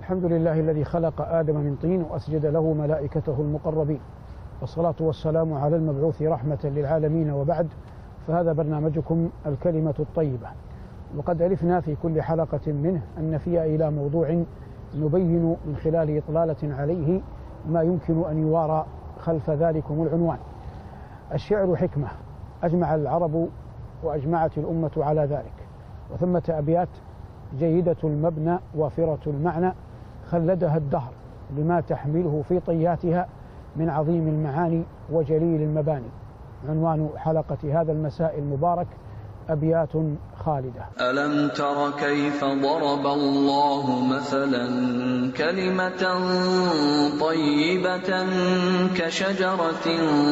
الحمد لله الذي خلق آدم من طين وأسجد له ملائكته المقربين، والصلاة والسلام على المبعوث رحمة للعالمين، وبعد، فهذا برنامجكم الكلمة الطيبة. وقد ألفنا في كل حلقة منه أن نفي إلى موضوع نبين من خلال إطلالة عليه ما يمكن أن يوارى خلف ذلكم العنوان. الشعر حكمة، أجمع العرب وأجمعت الأمة على ذلك، وثمة أبيات جيدة المبنى وافرة المعنى خلدها الدهر لما تحمله في طياتها من عظيم المعاني وجليل المباني. عنوان حلقة هذا المساء المبارك: أبيات خالدة. ألم تر كيف ضرب الله مثلا كلمة طيبة كشجرة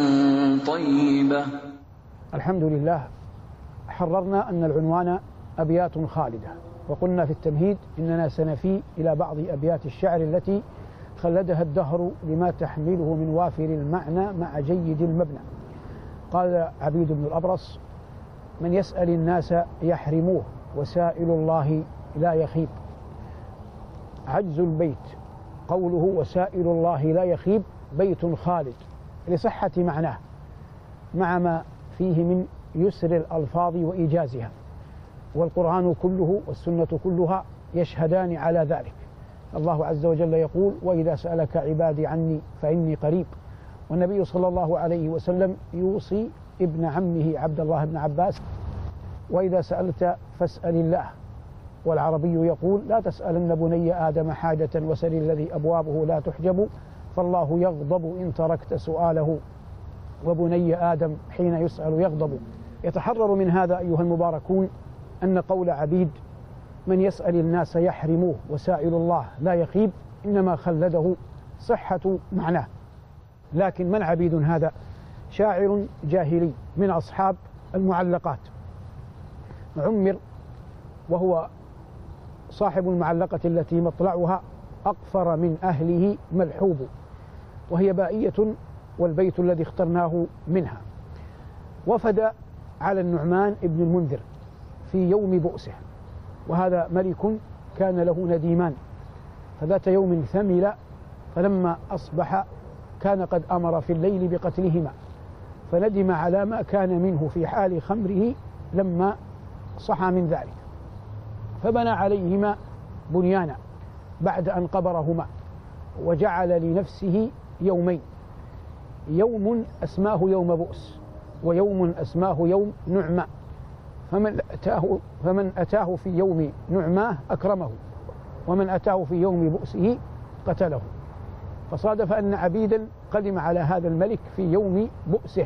طيبة. الحمد لله، حررنا أن العنوان أبيات خالدة، وقلنا في التمهيد إننا سنفي إلى بعض أبيات الشعر التي خلدها الدهر لما تحمله من وافر المعنى مع جيد المبنى. قال عبيد بن الأبرص: من يسأل الناس يحرموه وسائل الله لا يخيب. عجز البيت قوله وسائل الله لا يخيب بيت خالد لصحة معناه مع ما فيه من يسر الألفاظ وإيجازها، والقرآن كله والسنة كلها يشهدان على ذلك. الله عز وجل يقول: وإذا سألك عبادي عني فإني قريب. والنبي صلى الله عليه وسلم يوصي ابن عمه عبد الله بن عباس: وإذا سألت فاسأل الله. والعربي يقول: لا تسألن بني آدم حاجة وسل الذي أبوابه لا تحجب، فالله يغضب إن تركت سؤاله، وبني آدم حين يسأل يغضب. يتحرر من هذا أيها المباركون أن قول عبيد من يسأل الناس يحرموه وسائل الله لا يخيب إنما خلده صحة معناه. لكن من عبيد هذا؟ شاعر جاهلي من أصحاب المعلقات، عمر، وهو صاحب المعلقة التي مطلعها أقفر من أهله ملحوب، وهي بائية، والبيت الذي اخترناه منها: وفد على النعمان ابن المنذر في يوم بؤسه، وهذا ملك كان له نديمان، فذات يوم ثمل، فلما أصبح كان قد أمر في الليل بقتلهما، فندم على ما كان منه في حال خمره لما صحى من ذلك، فبنى عليهما بنيانا بعد أن قبرهما، وجعل لنفسه يومين: يوم أسماه يوم بؤس، ويوم أسماه يوم نعمة، فمن أتاه في يوم نعماه أكرمه، ومن أتاه في يوم بؤسه قتله. فصادف أن عبيدا قدم على هذا الملك في يوم بؤسه،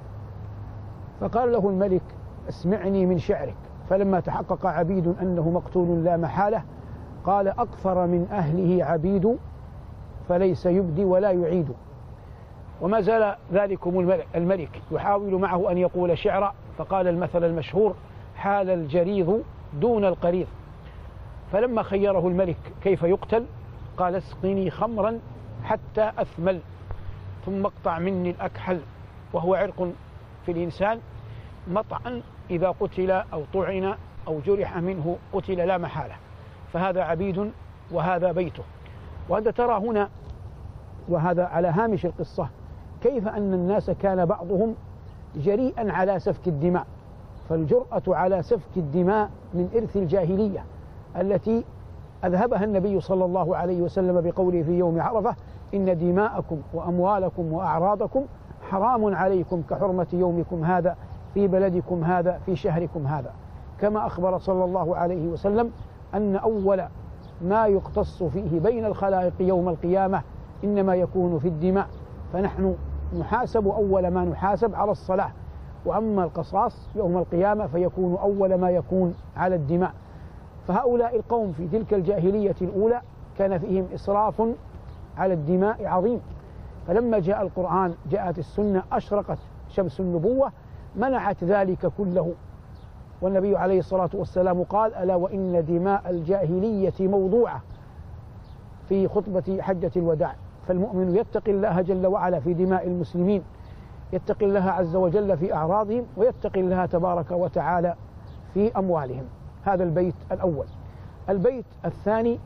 فقال له الملك: اسمعني من شعرك. فلما تحقق عبيد أنه مقتول لا محالة قال: أكثر من أهله عبيد فليس يبدي ولا يعيد. وما زال ذلكم الملك يحاول معه أن يقول شعرا، فقال المثل المشهور: حال الجريض دون القريض. فلما خيره الملك كيف يقتل قال: اسقني خمرا حتى أثمل، ثم اقطع مني الأكحل، وهو عرق في الإنسان مطعا إذا قتل أو طعن أو جرح منه قتل لا محالة. فهذا عبيد وهذا بيته. وأنت ترى هنا، وهذا على هامش القصة، كيف أن الناس كان بعضهم جريئا على سفك الدماء. فالجرأة على سفك الدماء من إرث الجاهلية التي أذهبها النبي صلى الله عليه وسلم بقوله في يوم عرفة: إن دماءكم وأموالكم وأعراضكم حرام عليكم كحرمة يومكم هذا في بلدكم هذا في شهركم هذا. كما أخبر صلى الله عليه وسلم أن أول ما يقتص فيه بين الخلائق يوم القيامة إنما يكون في الدماء، فنحن نحاسب أول ما نحاسب على الصلاة، وأما القصاص يوم القيامة فيكون أول ما يكون على الدماء. فهؤلاء القوم في تلك الجاهلية الأولى كان فيهم إسراف على الدماء عظيم، فلما جاء القرآن جاءت السنة أشرقت شمس النبوة منعت ذلك كله. والنبي عليه الصلاة والسلام قال: ألا وإن دماء الجاهلية موضوعة، في خطبة حجة الوداع. فالمؤمن يتقي الله جل وعلا في دماء المسلمين، يتقي الله عز وجل في أعراضهم، ويتقي الله تبارك وتعالى في أموالهم. هذا البيت الأول. البيت الثاني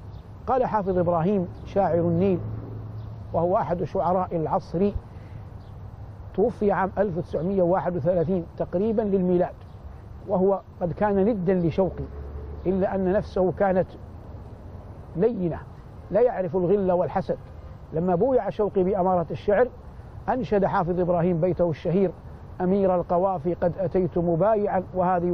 قال حافظ إبراهيم شاعر النيل وهو أحد شعراء العصر، توفي عام 1931 تقريبا للميلاد، وهو قد كان ندا لشوقي، إلا أن نفسه كانت لينة لا يعرف الغل والحسد. لما بويع شوقي بأمارة الشعر أنشد حافظ إبراهيم بيته الشهير: أمير القوافي قد أتيت مبايعا وهذه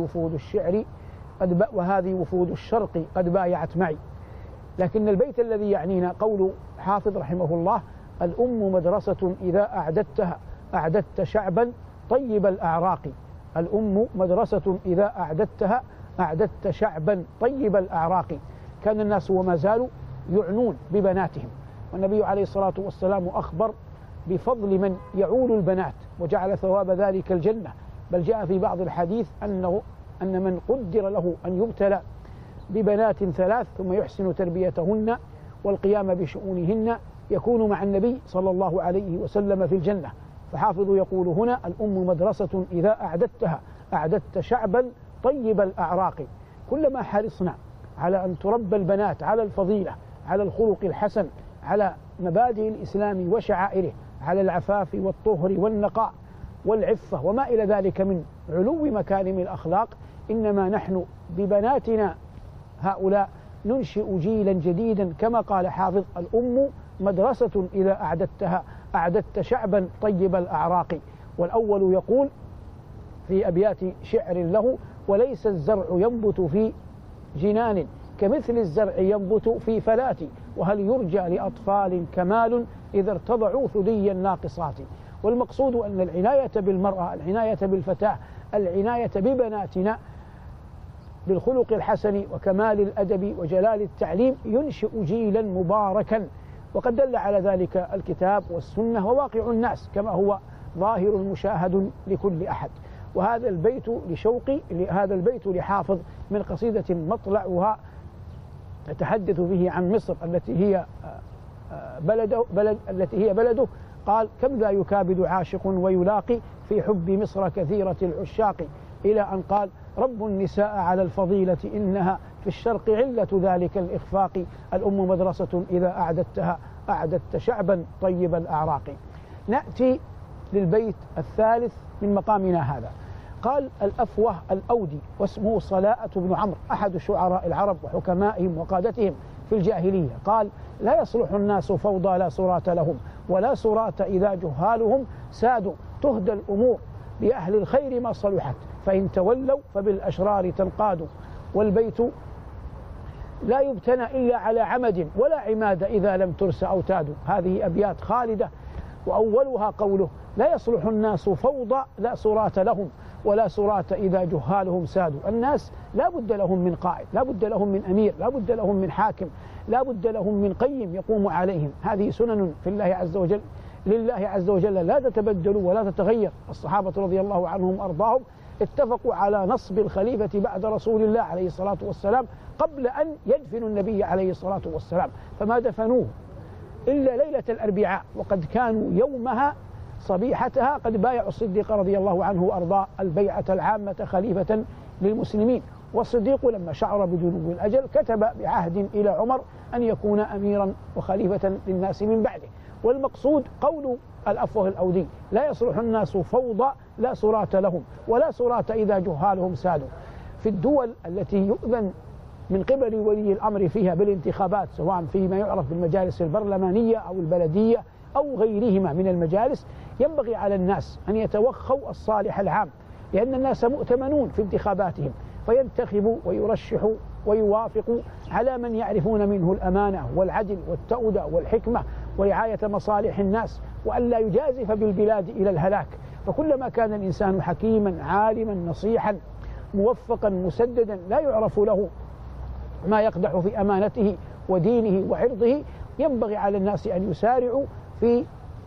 وفود الشرق قد بايعت معي. لكن البيت الذي يعنينا قول حافظ رحمه الله: الأم مدرسة إذا أعددتها أعددت شعبا طيب الأعراق. الأم مدرسة إذا أعددتها أعددت شعبا طيب الأعراق. كان الناس وما زالوا يعنون ببناتهم، والنبي عليه الصلاة والسلام أخبر بفضل من يعول البنات وجعل ثواب ذلك الجنة. بل جاء في بعض الحديث أن من قدر له أن يبتلى ببنات 3 ثم يحسن تربيتهن والقيام بشؤونهن يكون مع النبي صلى الله عليه وسلم في الجنة. فحافظ يقول هنا: الأم مدرسة إذا أعددتها أعددت شعبا طيب الأعراق. كلما حرصنا على أن تربى البنات على الفضيلة، على الخلق الحسن، على مبادئ الإسلام وشعائره، على العفاف والطهر والنقاء والعفة وما إلى ذلك من علو مكارم الأخلاق، إنما نحن ببناتنا هؤلاء ننشئ جيلا جديدا. كما قال حافظ: الأم مدرسة إذا أعددتها أعددت شعبا طيب الأعراق. والأول يقول في أبيات شعر له: وليس الزرع ينبت في جنان كمثل الزرع ينبت في فلات، وهل يرجى لأطفال كمال إذا ارتضعوا ثدي الناقصات. والمقصود أن العناية بالمرأة، العناية بالفتاة، العناية ببناتنا بالخلق الحسن وكمال الأدب وجلال التعليم ينشئ جيلا مباركا. وقد دل على ذلك الكتاب والسنة وواقع الناس كما هو ظاهر مشاهد لكل أحد. وهذا البيت لشوقي، هذا البيت لحافظ من قصيدة مطلعها يتحدث فيه عن مصر التي هي بلده. قال: كم ذا يكابد عاشق ويلاقي في حب مصر كثيرة العشاق، إلى أن قال: رب النساء على الفضيلة إنها في الشرق علة ذلك الإخفاق. الأم مدرسة إذا أعددتها أعددت شعبا طيب الأعراق. نأتي للبيت الثالث من مقامنا هذا. قال الأفوه الأودي واسمه صلاءة بن عمرو أحد شعراء العرب وحكمائهم وقادتهم في الجاهلية. قال: لا يصلح الناس فوضى لا صراط لهم ولا صراط إذا جهالهم سادوا، تهدى الأمور بأهل الخير ما صلحت فإن تولوا فبالأشرار تنقادوا. والبيت لا يبتنى إلا على عمد ولا عماد إذا لم ترس أوتاد. هذه أبيات خالدة، وأولها قوله: لا يصلح الناس فوضى لا صراط لهم ولا صراط إذا جهالهم سادوا. الناس لا بد لهم من قائد، لا بد لهم من أمير، لا بد لهم من حاكم، لا بد لهم من قيم يقوم عليهم. هذه سنن في الله عز وجل لله عز وجل لا تتبدل ولا تتغير. الصحابة رضي الله عنهم أرضاهم اتفقوا على نصب الخليفة بعد رسول الله عليه الصلاة والسلام قبل أن يدفنوا النبي عليه الصلاة والسلام، فما دفنوه إلا ليلة الأربعاء، وقد كانوا يومها صبيحتها قد بايعوا الصديق رضي الله عنه وأرضاه البيعة العامة خليفة للمسلمين. والصديق لما شعر بدنو الأجل كتب بعهد إلى عمر أن يكون أميرا وخليفة للناس من بعده. والمقصود قول الأفوه الأودي: لا يصلح الناس فوضى لا صراط لهم ولا صراط إذا جهالهم سادوا. في الدول التي يؤذن من قبل ولي الأمر فيها بالانتخابات، سواء فيما يعرف بالمجالس البرلمانية أو البلدية أو غيرهما من المجالس، ينبغي على الناس أن يتوخوا الصالح العام، لأن الناس مؤتمنون في انتخاباتهم، فينتخبوا ويرشحوا ويوافقوا على من يعرفون منه الأمانة والعدل والتؤدة والحكمة ورعاية مصالح الناس، وأن لا يجازف بالبلاد إلى الهلاك. فكلما كان الإنسان حكيما عالما نصيحا موفقا مسددا لا يعرف له ما يقدح في أمانته ودينه وعرضه، ينبغي على الناس أن يسارعوا في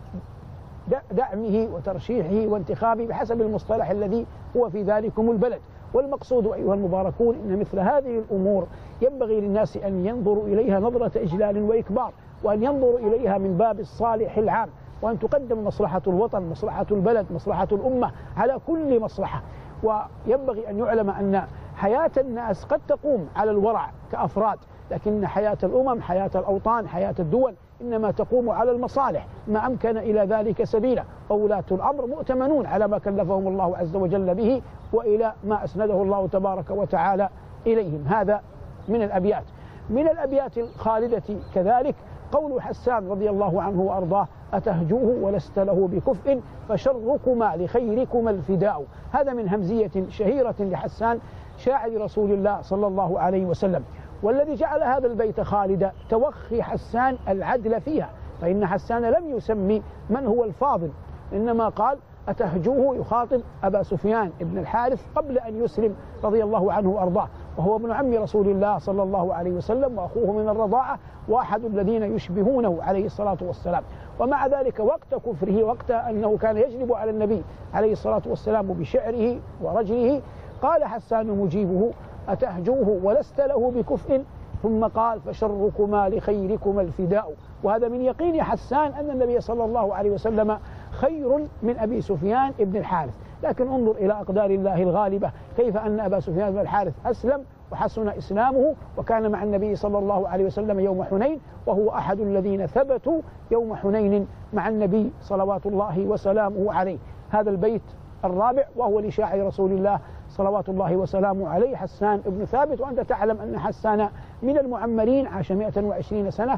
دعمه وترشيحه وانتخابه بحسب المصطلح الذي هو في ذلكم البلد. والمقصود أيها المباركون أن مثل هذه الأمور ينبغي للناس أن ينظروا إليها نظرة إجلال وإكبار، وأن ينظروا إليها من باب الصالح العام، وأن تقدم مصلحة الوطن، مصلحة البلد، مصلحة الأمة على كل مصلحة. وينبغي أن يعلم أن حياة الناس قد تقوم على الورع كأفراد، لكن حياة الأمم، حياة الأوطان، حياة الدول إنما تقوم على المصالح ما أمكن إلى ذلك سبيلا، وولاة الأمر مؤتمنون على ما كلفهم الله عز وجل به وإلى ما أسنده الله تبارك وتعالى إليهم. هذا من الأبيات. من الأبيات الخالدة كذلك قول حسان رضي الله عنه وأرضاه: أتهجوه ولست له بكفء فشركما لخيركما الفداء. هذا من همزية شهيرة لحسان شاعر رسول الله صلى الله عليه وسلم. والذي جعل هذا البيت خالدا توخي حسان العدل فيها، فإن حسان لم يسمي من هو الفاضل، إنما قال أتهجوه يخاطب أبا سفيان ابن الحارث قبل أن يسلم رضي الله عنه وأرضاه، وهو ابن عم رسول الله صلى الله عليه وسلم وأخوه من الرضاعة وأحد الذين يشبهونه عليه الصلاة والسلام. ومع ذلك وقت كفره، وقت أنه كان يجلب على النبي عليه الصلاة والسلام بشعره ورجله، قال حسان مجيبه: أتهجوه ولست له بكفء، ثم قال: فشركما لخيركما الفداء. وهذا من يقين حسان أن النبي صلى الله عليه وسلم خير من أبي سفيان ابن الحارث. لكن انظر إلى أقدار الله الغالبة، كيف أن أبا سفيان بن الحارث أسلم وحسن إسلامه وكان مع النبي صلى الله عليه وسلم يوم حنين، وهو أحد الذين ثبتوا يوم حنين مع النبي صلوات الله وسلامه عليه. هذا البيت الرابع وهو لشاعر رسول الله صلوات الله وسلامه عليه حسان ابن ثابت. وأنت تعلم أن حسان من المعمرين، عاش 120 سنة،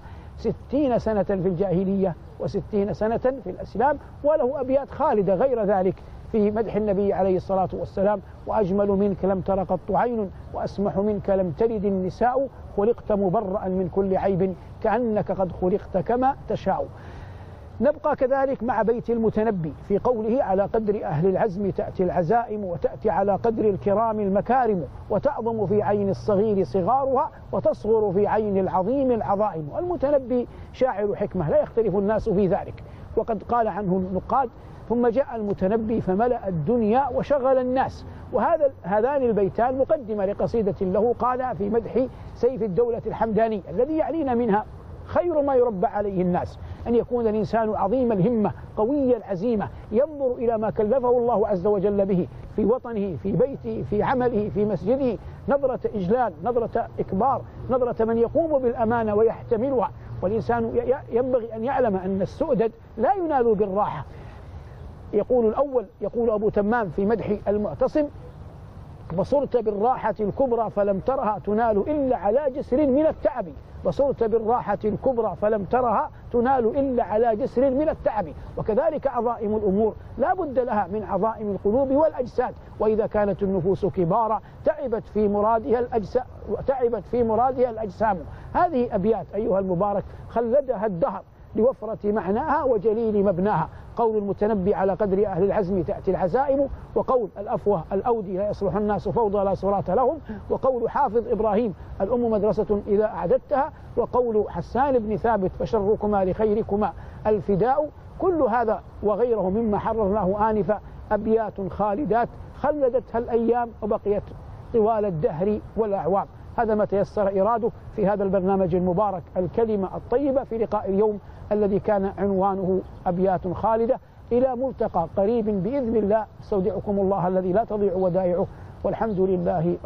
60 سنة في الجاهلية و60 سنة في الإسلام، وله أبيات خالدة غير ذلك في مدح النبي عليه الصلاة والسلام: وأجمل منك لم تر قط عين، وأسمح منك لم تلد النساء، خلقت مبرأ من كل عيب، كأنك قد خلقت كما تشاء. نبقى كذلك مع بيت المتنبي في قوله: على قدر أهل العزم تأتي العزائم، وتأتي على قدر الكرام المكارم، وتعظم في عين الصغير صغارها، وتصغر في عين العظيم العظائم. والمتنبي شاعر حكمة لا يختلف الناس في ذلك، وقد قال عنه النقاد: ثم جاء المتنبي فملأ الدنيا وشغل الناس. هذان البيتان مقدمة لقصيدة له قال في مدح سيف الدولة الحمداني الذي يعنينا منها خير ما يربى عليه الناس أن يكون الإنسان عظيم الهمة قوي العزيمة، ينظر إلى ما كلفه الله عز وجل به في وطنه، في بيته، في عمله، في مسجده، نظرة إجلال، نظرة إكبار، نظرة من يقوم بالأمانة ويحتملها. والإنسان ينبغي أن يعلم أن السؤدد لا ينال بالراحة. يقول أبو تمام في مدح المعتصم: بصرت بالراحة الكبرى فلم ترها تنال إلا على جسر من التعب. بصرت بالراحة الكبرى فلم ترها تنال إلا على جسر من التعب. وكذلك عظائم الأمور لا بد لها من عظائم القلوب والأجساد، وإذا كانت النفوس كبارا تعبت في مرادها الأجسام. هذه أبيات أيها المبارك خلدها الدهر لوفرة معناها وجليل مبناها. قول المتنبي: على قدر أهل العزم تأتي العزائم، وقول الأفوه الأودي: لا يصلح الناس فوضى لا صراط لهم، وقول حافظ إبراهيم: الأم مدرسة إذا أعددتها، وقول حسان بن ثابت: فشركما لخيركما الفداء. كل هذا وغيره مما حررناه آنفا أبيات خالدات خلدتها الأيام وبقيت طوال الدهر والأعوام. هذا ما تيسر إراده في هذا البرنامج المبارك الكلمة الطيبة في لقاء اليوم الذي كان عنوانه أبيات خالدة. إلى ملتقى قريب بإذن الله، استودعكم الله الذي لا تضيع ودائعه، والحمد لله.